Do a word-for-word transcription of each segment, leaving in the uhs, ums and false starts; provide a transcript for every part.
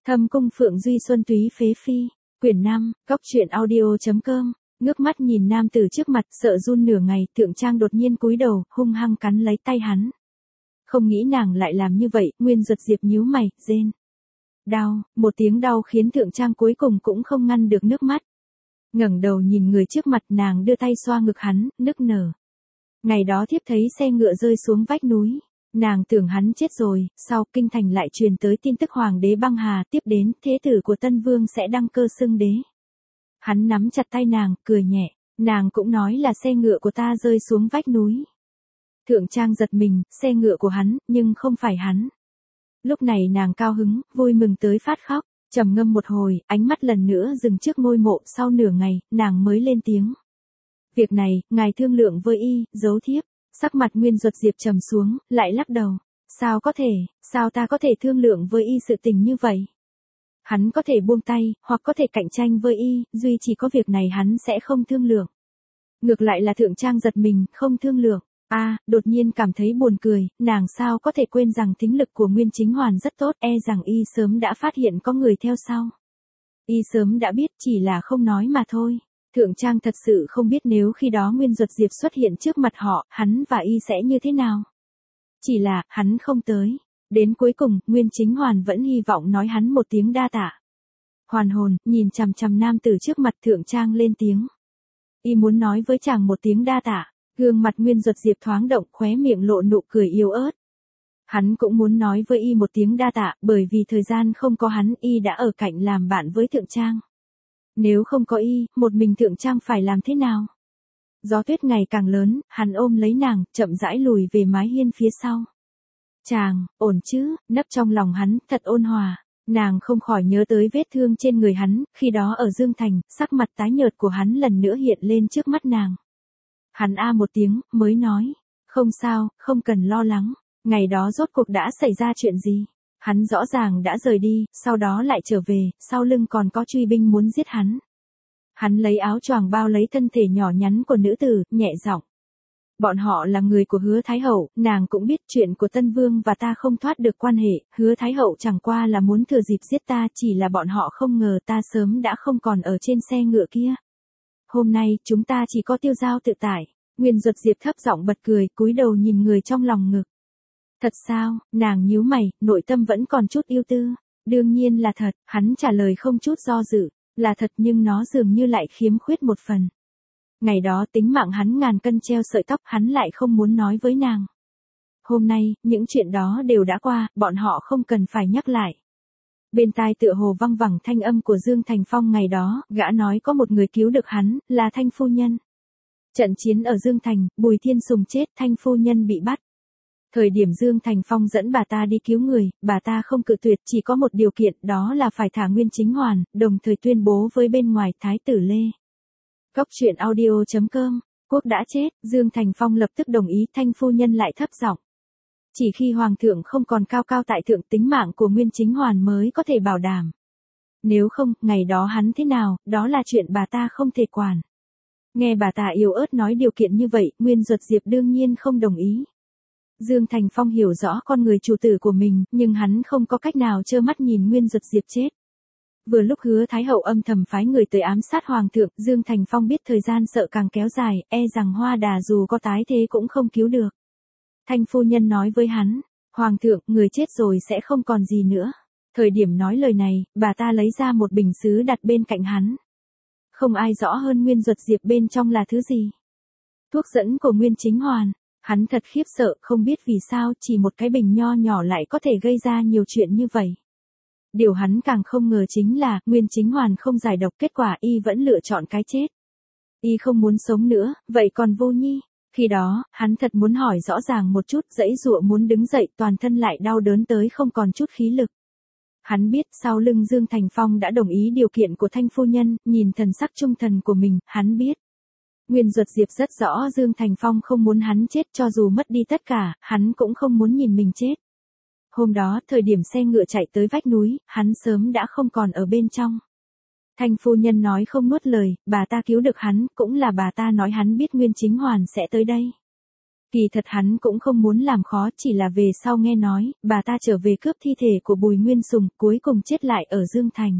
Thâm cung Phượng Duy Xuân Túy Phế Phi, quyển năm, góc truyện audio.com, ngước mắt nhìn nam tử trước mặt, sợ run nửa ngày, Thượng Trang đột nhiên cúi đầu, hung hăng cắn lấy tay hắn. Không nghĩ nàng lại làm như vậy, Nguyên Duật Diệp nhíu mày, rên. Đau, một tiếng đau khiến Thượng Trang cuối cùng cũng không ngăn được nước mắt. Ngẩng đầu nhìn người trước mặt, nàng đưa tay xoa ngực hắn, nức nở. Ngày đó thiếp thấy xe ngựa rơi xuống vách núi. Nàng tưởng hắn chết rồi, sau kinh thành lại truyền tới tin tức hoàng đế băng hà, tiếp đến thế tử của Tân Vương sẽ đăng cơ xưng đế. Hắn nắm chặt tay nàng, cười nhẹ, nàng cũng nói là xe ngựa của ta rơi xuống vách núi. Thượng Trang giật mình, xe ngựa của hắn, nhưng không phải hắn. Lúc này nàng cao hứng, vui mừng tới phát khóc, trầm ngâm một hồi, ánh mắt lần nữa dừng trước ngôi mộ, sau nửa ngày, nàng mới lên tiếng. Việc này, ngài thương lượng với y, giấu thiếp. Sắc mặt Nguyên Duật Diệp trầm xuống, lại lắc đầu. Sao có thể, sao ta có thể thương lượng với y sự tình như vậy? Hắn có thể buông tay, hoặc có thể cạnh tranh với y, duy chỉ có việc này hắn sẽ không thương lượng. Ngược lại là Thượng Trang giật mình, không thương lượng. A, à, đột nhiên cảm thấy buồn cười, nàng sao có thể quên rằng thính lực của Nguyên Chính Hoàn rất tốt, e rằng y sớm đã phát hiện có người theo sau. Y sớm đã biết, chỉ là không nói mà thôi. Thượng Trang thật sự không biết nếu khi đó Nguyên Duật Diệp xuất hiện trước mặt họ, hắn và y sẽ như thế nào. Chỉ là, hắn không tới. Đến cuối cùng, Nguyên Chính Hoàn vẫn hy vọng nói hắn một tiếng đa tạ. Hoàn hồn, nhìn chằm chằm nam tử trước mặt, Thượng Trang lên tiếng. Y muốn nói với chàng một tiếng đa tạ. Gương mặt Nguyên Duật Diệp thoáng động, khóe miệng lộ nụ cười yếu ớt. Hắn cũng muốn nói với y một tiếng đa tạ, bởi vì thời gian không có hắn, y đã ở cạnh làm bạn với Thượng Trang. Nếu không có y, một mình Thượng Trang phải làm thế nào? Gió tuyết ngày càng lớn, hắn ôm lấy nàng, chậm rãi lùi về mái hiên phía sau. Chàng, ổn chứ, nấp trong lòng hắn, thật ôn hòa. Nàng không khỏi nhớ tới vết thương trên người hắn, khi đó ở Dương Thành, sắc mặt tái nhợt của hắn lần nữa hiện lên trước mắt nàng. Hắn a một tiếng, mới nói, không sao, không cần lo lắng, ngày đó rốt cuộc đã xảy ra chuyện gì? Hắn rõ ràng đã rời đi, sau đó lại trở về, sau lưng còn có truy binh muốn giết hắn. Hắn lấy áo choàng bao lấy thân thể nhỏ nhắn của nữ tử, nhẹ giọng. Bọn họ là người của Hứa Thái Hậu, nàng cũng biết chuyện của Tân Vương và ta không thoát được quan hệ, Hứa Thái Hậu chẳng qua là muốn thừa dịp giết ta, chỉ là bọn họ không ngờ ta sớm đã không còn ở trên xe ngựa kia. Hôm nay, chúng ta chỉ có tiêu giao tự tại. Nguyên Duật Diệp thấp giọng bật cười, cúi đầu nhìn người trong lòng ngực. Thật sao, nàng nhíu mày, nội tâm vẫn còn chút yêu tư. Đương nhiên là thật, hắn trả lời không chút do dự. Là thật nhưng nó dường như lại khiếm khuyết một phần. Ngày đó tính mạng hắn ngàn cân treo sợi tóc, hắn lại không muốn nói với nàng. Hôm nay, những chuyện đó đều đã qua, bọn họ không cần phải nhắc lại. Bên tai tựa hồ văng vẳng thanh âm của Dương Thành Phong ngày đó, gã nói có một người cứu được hắn, là Thanh phu nhân. Trận chiến ở Dương Thành, Bùi Thiên Sùng chết, Thanh phu nhân bị bắt. Thời điểm Dương Thành Phong dẫn bà ta đi cứu người, bà ta không cự tuyệt, chỉ có một điều kiện, đó là phải thả Nguyên Chính Hoàn, đồng thời tuyên bố với bên ngoài Thái tử Lê. Góc truyện audio.com, quốc đã chết, Dương Thành Phong lập tức đồng ý, Thanh phu nhân lại thấp giọng. Chỉ khi Hoàng thượng không còn cao cao tại thượng, tính mạng của Nguyên Chính Hoàn mới có thể bảo đảm. Nếu không, ngày đó hắn thế nào, đó là chuyện bà ta không thể quản. Nghe bà ta yếu ớt nói điều kiện như vậy, Nguyên Duật Diệp đương nhiên không đồng ý. Dương Thành Phong hiểu rõ con người chủ tử của mình, nhưng hắn không có cách nào trơ mắt nhìn Nguyên Duật Diệp chết. Vừa lúc Hứa Thái Hậu âm thầm phái người tới ám sát Hoàng thượng, Dương Thành Phong biết thời gian sợ càng kéo dài, e rằng Hoa Đà dù có tái thế cũng không cứu được. Thanh phu nhân nói với hắn, Hoàng thượng, người chết rồi sẽ không còn gì nữa. Thời điểm nói lời này, bà ta lấy ra một bình sứ đặt bên cạnh hắn. Không ai rõ hơn Nguyên Duật Diệp bên trong là thứ gì. Thuốc dẫn của Nguyên Chính Hoàn. Hắn thật khiếp sợ, không biết vì sao chỉ một cái bình nho nhỏ lại có thể gây ra nhiều chuyện như vậy. Điều hắn càng không ngờ chính là, Nguyên Chính Hoàn không giải độc, kết quả y vẫn lựa chọn cái chết. Y không muốn sống nữa, vậy còn Vô Nhi? Khi đó, hắn thật muốn hỏi rõ ràng một chút, dãy dụa muốn đứng dậy, toàn thân lại đau đớn tới không còn chút khí lực. Hắn biết sau lưng Dương Thành Phong đã đồng ý điều kiện của Thanh phu nhân, nhìn thần sắc trung thần của mình, hắn biết. Nguyên Duật Diệp rất rõ Dương Thành Phong không muốn hắn chết, cho dù mất đi tất cả, hắn cũng không muốn nhìn mình chết. Hôm đó, thời điểm xe ngựa chạy tới vách núi, hắn sớm đã không còn ở bên trong. Thanh phu nhân nói không nuốt lời, bà ta cứu được hắn, cũng là bà ta nói hắn biết Nguyên Chính Hoàn sẽ tới đây. Kỳ thật hắn cũng không muốn làm khó, chỉ là về sau nghe nói, bà ta trở về cướp thi thể của Bùi Nguyên Sùng, cuối cùng chết lại ở Dương Thành.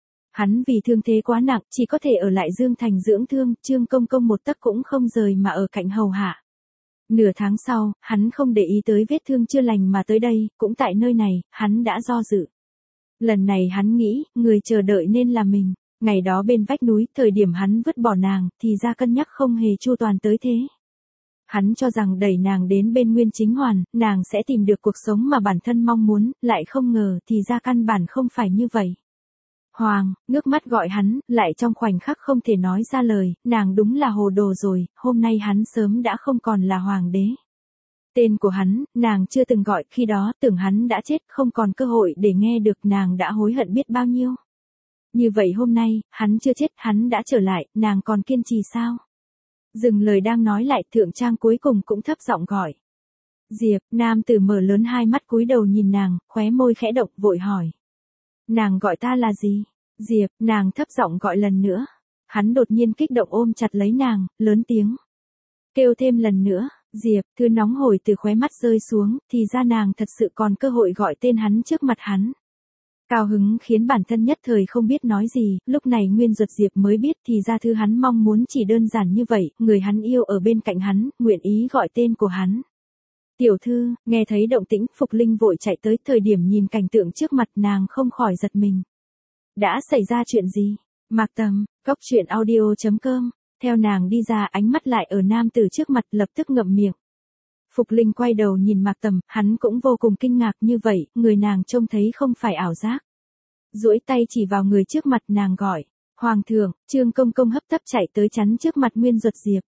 Hắn vì thương thế quá nặng, chỉ có thể ở lại Dương Thành dưỡng thương, Trương Công Công một tấc cũng không rời mà ở cạnh hầu hạ. Nửa tháng sau, hắn không để ý tới vết thương chưa lành mà tới đây, cũng tại nơi này, hắn đã do dự. Lần này hắn nghĩ, người chờ đợi nên là mình. Ngày đó bên vách núi, thời điểm hắn vứt bỏ nàng, thì ra cân nhắc không hề chu toàn tới thế. Hắn cho rằng đẩy nàng đến bên Nguyên Chính Hoàn, nàng sẽ tìm được cuộc sống mà bản thân mong muốn, lại không ngờ thì ra căn bản không phải như vậy. Hoàng, ngước mắt gọi hắn, lại trong khoảnh khắc không thể nói ra lời, nàng đúng là hồ đồ rồi, hôm nay hắn sớm đã không còn là hoàng đế. Tên của hắn, nàng chưa từng gọi, khi đó tưởng hắn đã chết, không còn cơ hội để nghe được, nàng đã hối hận biết bao nhiêu. Như vậy hôm nay, hắn chưa chết, hắn đã trở lại, nàng còn kiên trì sao? Dừng lời đang nói lại, Thượng Trang cuối cùng cũng thấp giọng gọi. Diệp, nam tử mở lớn hai mắt cúi đầu nhìn nàng, khóe môi khẽ động, vội hỏi. Nàng gọi ta là gì? Diệp, nàng thấp giọng gọi lần nữa. Hắn đột nhiên kích động ôm chặt lấy nàng, lớn tiếng. Kêu thêm lần nữa, Diệp, thứ nóng hổi từ khóe mắt rơi xuống, thì ra nàng thật sự còn cơ hội gọi tên hắn trước mặt hắn. Cao hứng khiến bản thân nhất thời không biết nói gì, lúc này Nguyên Duật Diệp mới biết thì ra thứ hắn mong muốn chỉ đơn giản như vậy, người hắn yêu ở bên cạnh hắn, nguyện ý gọi tên của hắn. Tiểu thư, nghe thấy động tĩnh, Phục Linh vội chạy tới, thời điểm nhìn cảnh tượng trước mặt nàng không khỏi giật mình. Đã xảy ra chuyện gì? Mạc Tầm, Cốc Truyện Audio chấm com, theo nàng đi ra ánh mắt lại ở nam tử trước mặt lập tức ngậm miệng. Phục Linh quay đầu nhìn Mạc Tầm, hắn cũng vô cùng kinh ngạc như vậy, người nàng trông thấy không phải ảo giác. Duỗi tay chỉ vào người trước mặt nàng gọi, Hoàng thượng, Trương Công Công hấp tấp chạy tới chắn trước mặt Nguyên Duật Diệp.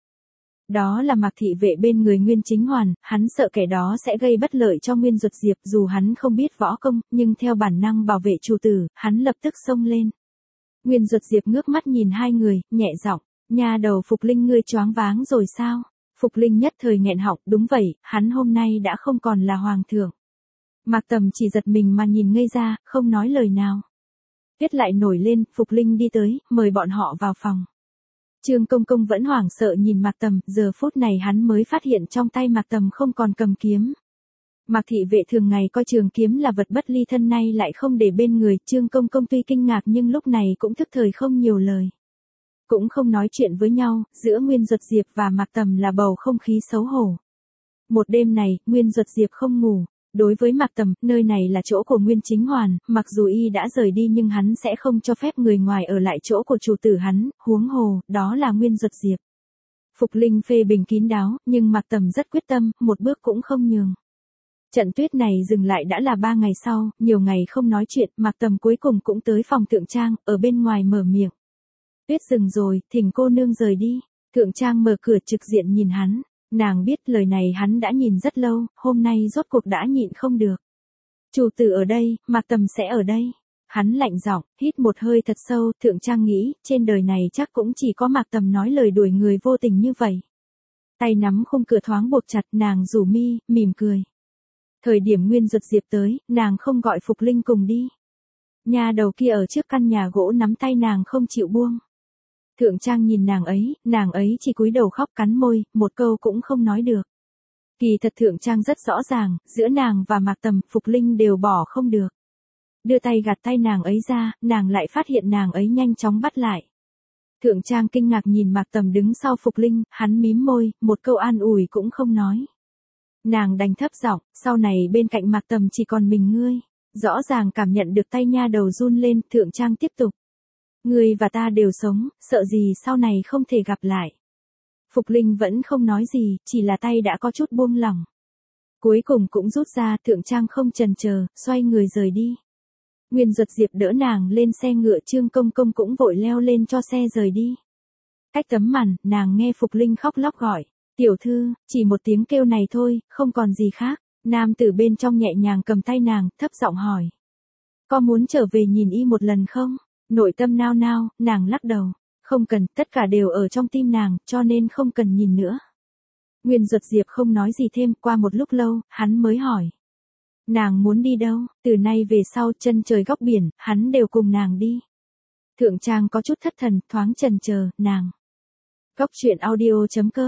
Đó là Mạc thị vệ bên người Nguyên Chính Hoàn, hắn sợ kẻ đó sẽ gây bất lợi cho Nguyên Duật Diệp, dù hắn không biết võ công, nhưng theo bản năng bảo vệ chủ tử, hắn lập tức xông lên. Nguyên Duật Diệp ngước mắt nhìn hai người, nhẹ giọng, nha đầu Phục Linh ngươi choáng váng rồi sao? Phục Linh nhất thời nghẹn họng, đúng vậy, hắn hôm nay đã không còn là hoàng thượng. Mạc Tầm chỉ giật mình mà nhìn ngây ra, không nói lời nào. Tuyết lại nổi lên, Phục Linh đi tới, mời bọn họ vào phòng. Trương Công Công vẫn hoảng sợ nhìn Mạc Tầm, giờ phút này hắn mới phát hiện trong tay Mạc Tầm không còn cầm kiếm. Mạc thị vệ thường ngày coi trường kiếm là vật bất ly thân, nay lại không để bên người, Trương Công Công tuy kinh ngạc nhưng lúc này cũng thức thời không nhiều lời. Cũng không nói chuyện với nhau, giữa Nguyên Duật Diệp và Mạc Tầm là bầu không khí xấu hổ. Một đêm này, Nguyên Duật Diệp không ngủ. Đối với Mạc Tầm, nơi này là chỗ của Nguyên Chính Hoàn, mặc dù y đã rời đi nhưng hắn sẽ không cho phép người ngoài ở lại chỗ của chủ tử hắn, huống hồ, đó là Nguyên Duật Diệp. Phục Linh phê bình kín đáo, nhưng Mạc Tầm rất quyết tâm, một bước cũng không nhường. Trận tuyết này dừng lại đã là ba ngày sau, nhiều ngày không nói chuyện, Mạc Tầm cuối cùng cũng tới phòng Thượng Trang, ở bên ngoài mở miệng. Tuyết dừng rồi, thỉnh cô nương rời đi. Thượng Trang mở cửa trực diện nhìn hắn. Nàng biết lời này hắn đã nhìn rất lâu, hôm nay rốt cuộc đã nhịn không được. Chủ tử ở đây, Mạc Tầm sẽ ở đây. Hắn lạnh giọng, hít một hơi thật sâu, Thượng Trang nghĩ, trên đời này chắc cũng chỉ có Mạc Tầm nói lời đuổi người vô tình như vậy. Tay nắm khung cửa thoáng buộc chặt, nàng rủ mi, mỉm cười. Thời điểm Nguyên Duật Diệp tới, nàng không gọi Phục Linh cùng đi. Nhà đầu kia ở trước căn nhà gỗ nắm tay nàng không chịu buông. Thượng Trang nhìn nàng ấy, nàng ấy chỉ cúi đầu khóc cắn môi, một câu cũng không nói được. Kỳ thật Thượng Trang rất rõ ràng, giữa nàng và Mạc Tầm, Phục Linh đều bỏ không được. Đưa tay gạt tay nàng ấy ra, nàng lại phát hiện nàng ấy nhanh chóng bắt lại. Thượng Trang kinh ngạc nhìn Mạc Tầm đứng sau Phục Linh, hắn mím môi, một câu an ủi cũng không nói. Nàng đành thấp giọng, sau này bên cạnh Mạc Tầm chỉ còn mình ngươi. Rõ ràng cảm nhận được tay nha đầu run lên, Thượng Trang tiếp tục. Ngươi và ta đều sống, sợ gì sau này không thể gặp lại. Phục Linh vẫn không nói gì, chỉ là tay đã có chút buông lỏng. Cuối cùng cũng rút ra, Thượng Trang không chần chờ, xoay người rời đi. Nguyên Duật Diệp đỡ nàng lên xe ngựa, Trương Công Công cũng vội leo lên cho xe rời đi. Cách tấm màn, nàng nghe Phục Linh khóc lóc gọi. Tiểu thư, chỉ một tiếng kêu này thôi, không còn gì khác. Nam tử bên trong nhẹ nhàng cầm tay nàng, thấp giọng hỏi. Có muốn trở về nhìn y một lần không? Nội tâm nao nao, nàng lắc đầu. Không cần, tất cả đều ở trong tim nàng, cho nên không cần nhìn nữa. Nguyên Duật Diệp không nói gì thêm, qua một lúc lâu, hắn mới hỏi. Nàng muốn đi đâu? Từ nay về sau, chân trời góc biển, hắn đều cùng nàng đi. Thượng Trang có chút thất thần, thoáng chần chờ, nàng. Cốc Truyện Audio chấm com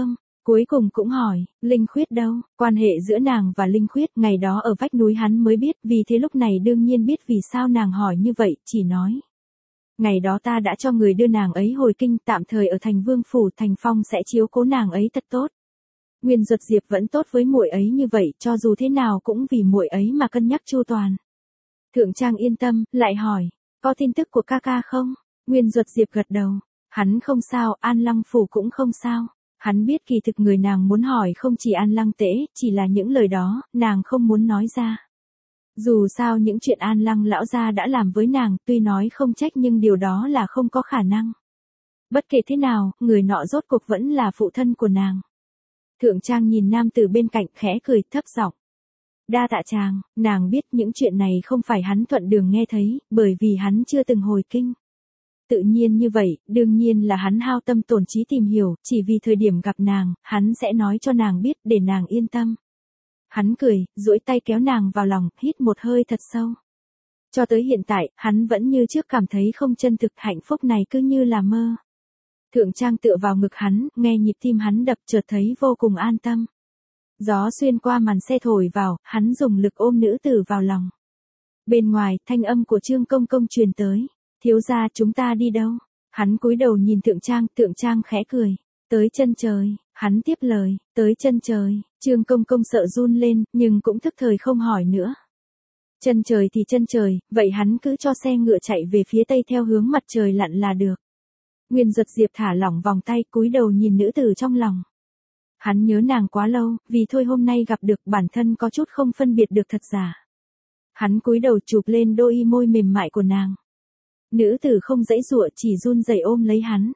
Cuối cùng cũng hỏi, Linh Khuyết đâu, quan hệ giữa nàng và Linh Khuyết ngày đó ở vách núi hắn mới biết, vì thế lúc này đương nhiên biết vì sao nàng hỏi như vậy, chỉ nói. Ngày đó ta đã cho người đưa nàng ấy hồi kinh, tạm thời ở thành Vương Phủ, Thành Phong sẽ chiếu cố nàng ấy thật tốt. Nguyên Duật Diệp vẫn tốt với muội ấy như vậy, cho dù thế nào cũng vì muội ấy mà cân nhắc chu toàn. Thượng Trang yên tâm, lại hỏi, có tin tức của ca ca không? Nguyên Duật Diệp gật đầu, hắn không sao, An Lăng Phủ cũng không sao. Hắn biết kỳ thực người nàng muốn hỏi không chỉ An Lăng Tễ, chỉ là những lời đó, nàng không muốn nói ra. Dù sao những chuyện An Lăng lão gia đã làm với nàng, tuy nói không trách nhưng điều đó là không có khả năng. Bất kể thế nào, người nọ rốt cuộc vẫn là phụ thân của nàng. Thượng Trang nhìn nam tử bên cạnh khẽ cười thấp giọng. Đa tạ chàng, nàng biết những chuyện này không phải hắn thuận đường nghe thấy, bởi vì hắn chưa từng hồi kinh. Tự nhiên như vậy, đương nhiên là hắn hao tâm tổn trí tìm hiểu, chỉ vì thời điểm gặp nàng, hắn sẽ nói cho nàng biết để nàng yên tâm. Hắn cười, duỗi tay kéo nàng vào lòng, hít một hơi thật sâu. Cho tới hiện tại, hắn vẫn như trước cảm thấy không chân thực, hạnh phúc này cứ như là mơ. Thượng Trang tựa vào ngực hắn, nghe nhịp tim hắn đập, chợt thấy vô cùng an tâm. Gió xuyên qua màn xe thổi vào, hắn dùng lực ôm nữ tử vào lòng. Bên ngoài, thanh âm của Trương Công Công truyền tới. Thiếu gia, chúng ta đi đâu? Hắn cúi đầu nhìn Thượng Trang, Thượng Trang khẽ cười. Tới chân trời, hắn tiếp lời, tới chân trời. Trương Công Công sợ run lên, nhưng cũng thức thời không hỏi nữa. Chân trời thì chân trời, vậy hắn cứ cho xe ngựa chạy về phía tây theo hướng mặt trời lặn là được. Nguyên Duật Diệp thả lỏng vòng tay, cúi đầu nhìn nữ tử trong lòng. Hắn nhớ nàng quá lâu, vì thôi hôm nay gặp được bản thân có chút không phân biệt được thật giả. Hắn cúi đầu chụp lên đôi môi mềm mại của nàng. Nữ tử không giãy giụa, chỉ run rẩy ôm lấy hắn.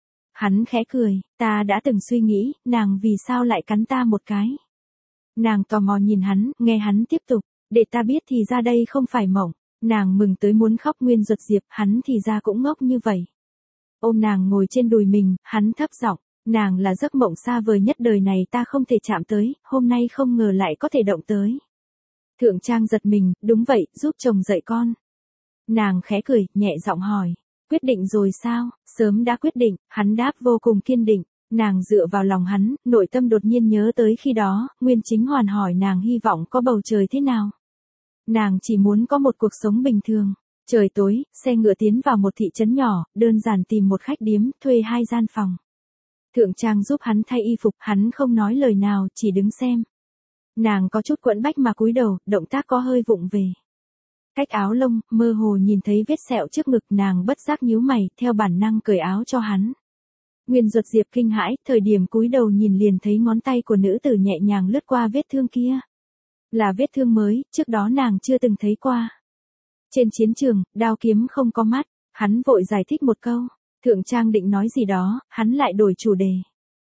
Hắn khẽ cười, ta đã từng suy nghĩ, nàng vì sao lại cắn ta một cái. Nàng tò mò nhìn hắn, nghe hắn tiếp tục, để ta biết thì ra đây không phải mộng. Nàng mừng tới muốn khóc. Nguyên Duật Diệp, hắn thì ra cũng ngốc như vậy. Ôm nàng ngồi trên đùi mình, hắn thấp giọng, nàng là giấc mộng xa vời nhất đời này ta không thể chạm tới, hôm nay không ngờ lại có thể động tới. Thượng Trang giật mình, đúng vậy, giúp chồng dạy con. Nàng khẽ cười, nhẹ giọng hỏi, quyết định rồi sao? Sớm đã quyết định, hắn đáp vô cùng kiên định. Nàng dựa vào lòng hắn, nội tâm đột nhiên nhớ tới khi đó, Nguyên Chính Hoàn hỏi nàng hy vọng có bầu trời thế nào. Nàng chỉ muốn có một cuộc sống bình thường. Trời tối, xe ngựa tiến vào một thị trấn nhỏ, đơn giản tìm một khách điếm, thuê hai gian phòng. Thượng Trang giúp hắn thay y phục, hắn không nói lời nào, chỉ đứng xem. Nàng có chút quẫn bách mà cúi đầu, động tác có hơi vụng về. Cách áo lông, mơ hồ nhìn thấy vết sẹo trước ngực, nàng bất giác nhíu mày, theo bản năng cởi áo cho hắn. Nguyên Duật Diệp kinh hãi, thời điểm cúi đầu nhìn liền thấy ngón tay của nữ tử nhẹ nhàng lướt qua vết thương kia. Là vết thương mới, trước đó nàng chưa từng thấy qua. Trên chiến trường, đao kiếm không có mắt, hắn vội giải thích một câu. Thượng Trang định nói gì đó, hắn lại đổi chủ đề.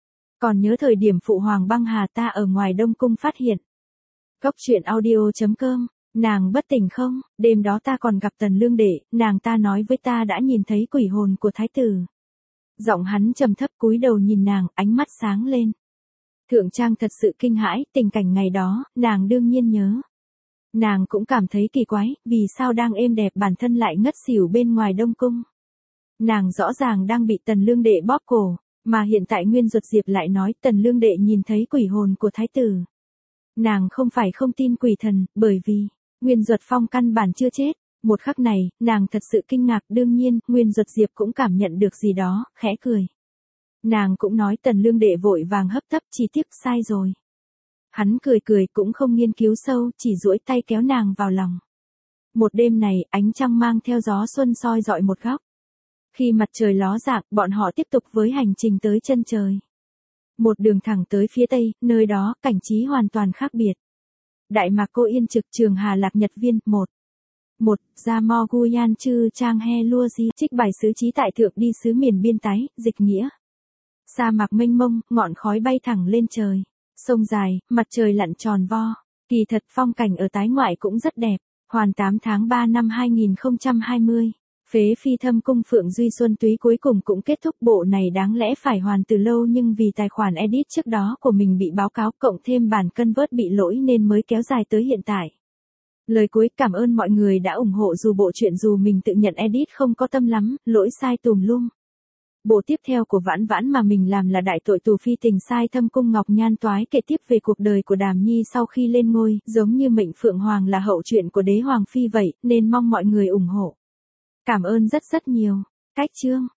Còn nhớ thời điểm phụ hoàng băng hà ta ở ngoài Đông Cung phát hiện. Góc truyện audio chấm com, nàng bất tỉnh không, đêm đó ta còn gặp Tần Lương Đệ, nàng ta nói với ta đã nhìn thấy quỷ hồn của thái tử. Giọng hắn trầm thấp, cúi đầu nhìn nàng, ánh mắt sáng lên. Thượng Trang thật sự kinh hãi, tình cảnh ngày đó, nàng đương nhiên nhớ. Nàng cũng cảm thấy kỳ quái, vì sao đang êm đẹp bản thân lại ngất xỉu bên ngoài Đông Cung. Nàng rõ ràng đang bị Tần Lương Đệ bóp cổ, mà hiện tại Nguyên Duật Diệp lại nói Tần Lương Đệ nhìn thấy quỷ hồn của thái tử. Nàng không phải không tin quỷ thần, bởi vì, Nguyên Duật Phong căn bản chưa chết. Một khắc này, nàng thật sự kinh ngạc, đương nhiên, Nguyên Duật Diệp cũng cảm nhận được gì đó, khẽ cười. Nàng cũng nói Tần Lương Đệ vội vàng hấp tấp, chỉ tiếc sai rồi. Hắn cười cười cũng không nghiên cứu sâu, chỉ duỗi tay kéo nàng vào lòng. Một đêm này, ánh trăng mang theo gió xuân soi dọi một góc. Khi mặt trời ló dạng, bọn họ tiếp tục với hành trình tới chân trời. Một đường thẳng tới phía tây, nơi đó, cảnh trí hoàn toàn khác biệt. Đại Mạc Cô Yên Trực, Trường Hà Lạc Nhật Viên, một. một. Gia Mo Guyan Chư Trang He Lua Di, trích bài sứ trí tại thượng đi xứ miền biên tái, dịch nghĩa. Sa mạc mênh mông, ngọn khói bay thẳng lên trời. Sông dài, mặt trời lặn tròn vo. Kỳ thật phong cảnh ở tái ngoại cũng rất đẹp. Hoàn tám tháng ba năm hai nghìn không trăm hai mươi. Phế Phi Thâm Cung Phượng Duy Xuân Túy cuối cùng cũng kết thúc. Bộ này đáng lẽ phải hoàn từ lâu nhưng vì tài khoản edit trước đó của mình bị báo cáo cộng thêm bản cân vớt bị lỗi nên mới kéo dài tới hiện tại. Lời cuối, cảm ơn mọi người đã ủng hộ dù bộ truyện dù mình tự nhận edit không có tâm lắm, lỗi sai tùm lum. Bộ tiếp theo của Vãn Vãn mà mình làm là đại tội tù phi tình sai thâm cung Ngọc Nhan toái kể tiếp về cuộc đời của Đàm Nhi sau khi lên ngôi, giống như Mệnh Phượng Hoàng là hậu truyện của đế hoàng phi vậy, nên mong mọi người ủng hộ. Cảm ơn rất rất nhiều. Cách chương